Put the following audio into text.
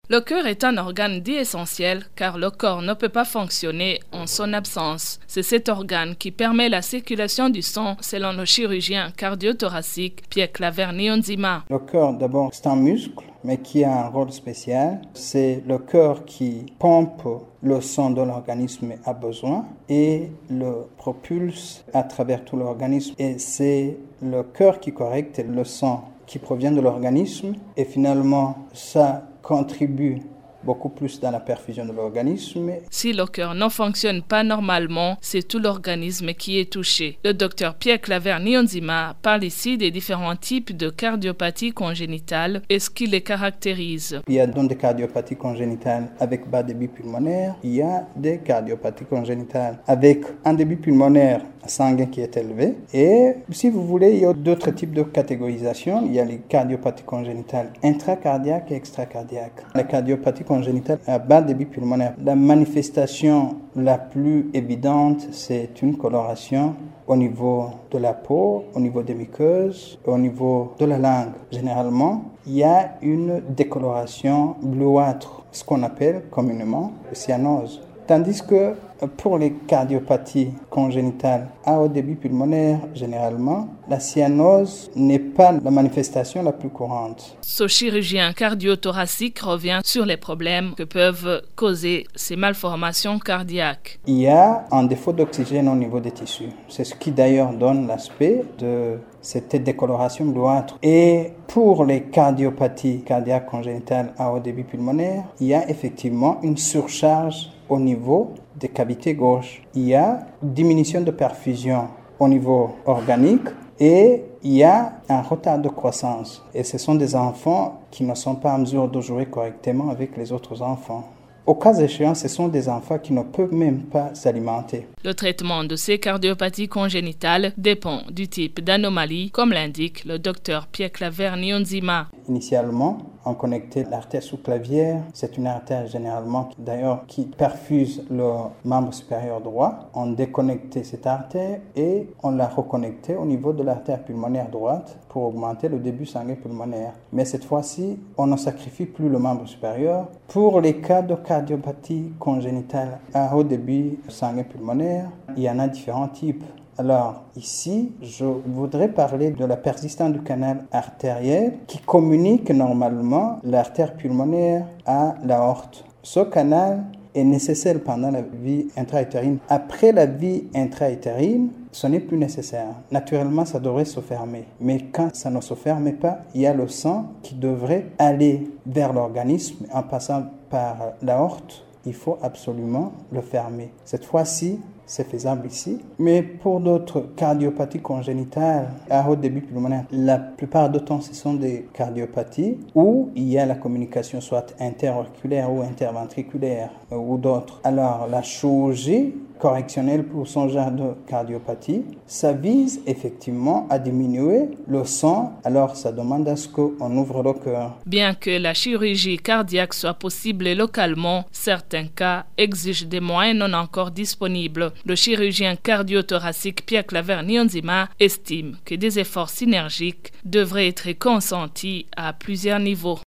Le cœur est un organe dit essentiel car le corps ne peut pas fonctionner en son absence. C'est cet organe qui permet la circulation du sang selon le chirurgien cardio-thoracique Pierre-Claver Niyonzima. Le cœur, d'abord, c'est un muscle, mais qui a un rôle spécial. C'est le cœur qui pompe le sang dont l'organisme a besoin et le propulse à travers tout l'organisme. Et c'est le cœur qui collecte le sang qui provient de l'organisme et finalement ça contribue beaucoup plus dans la perfusion de l'organisme. Si le cœur ne fonctionne pas normalement, c'est tout l'organisme qui est touché. Le docteur Pierre-Claver Niyonzima parle ici des différents types de cardiopathie congénitale et ce qui les caractérise. Il y a donc des cardiopathies congénitales avec bas débit pulmonaire. Il y a des cardiopathies congénitales avec un débit pulmonaire sanguin qui est élevé. Et si vous voulez, il y a d'autres types de catégorisation. Il y a les cardiopathies congénitales intracardiaques et extracardiaques. Les cardiopathies congénitales à bas débit pulmonaire. La manifestation la plus évidente, c'est une coloration au niveau de la peau, au niveau des muqueuses, au niveau de la langue. Généralement, il y a une décoloration bleuâtre, ce qu'on appelle communément cyanose. Tandis que pour les cardiopathies congénitales à haut débit pulmonaire, généralement, la cyanose n'est pas la manifestation la plus courante. Ce chirurgien cardio-thoracique revient sur les problèmes que peuvent causer ces malformations cardiaques. Il y a un défaut d'oxygène au niveau des tissus. C'est ce qui d'ailleurs donne l'aspect de cette décoloration bleuâtre. Et pour les cardiopathies cardiaques congénitales à haut débit pulmonaire, il y a effectivement une surcharge au niveau des cavités gauches. Il y a diminution de perfusion au niveau organique et il y a un retard de croissance. Et ce sont des enfants qui ne sont pas en mesure de jouer correctement avec les autres enfants. Au cas échéant, ce sont des enfants qui ne peuvent même pas s'alimenter. Le traitement de ces cardiopathies congénitales dépend du type d'anomalie, comme l'indique le docteur Pierre-Claver Niyonzima. Initialement, on connectait l'artère sous-clavière. C'est une artère généralement qui perfuse le membre supérieur droit. On déconnectait cette artère et on la reconnectait au niveau de l'artère pulmonaire droite pour augmenter le débit sanguin pulmonaire. Mais cette fois-ci, on ne sacrifie plus le membre supérieur. Pour les cas de cardiopathie congénitale à haut débit sanguin pulmonaire, il y en a différents types. Alors ici, je voudrais parler de la persistance du canal artériel qui communique normalement l'artère pulmonaire à l'aorte. Ce canal est nécessaire pendant la vie intra-utérine. Après la vie intra-utérine, ce n'est plus nécessaire. Naturellement, ça devrait se fermer. Mais quand ça ne se ferme pas, il y a le sang qui devrait aller vers l'organisme en passant par l'aorte. Il faut absolument le fermer. Cette fois-ci, c'est faisable ici. Mais pour d'autres cardiopathies congénitales à haut débit pulmonaire, la plupart du temps, ce sont des cardiopathies où il y a la communication soit interauriculaire ou interventriculaire ou d'autres. Alors, la chirurgie correctionnelle pour son genre de cardiopathie, ça vise effectivement à diminuer le sang, alors ça demande à ce qu'on ouvre le cœur. Bien que la chirurgie cardiaque soit possible localement, certains cas exigent des moyens non encore disponibles. Le chirurgien cardio-thoracique Pierre-Claver Niyonzima estime que des efforts synergiques devraient être consentis à plusieurs niveaux.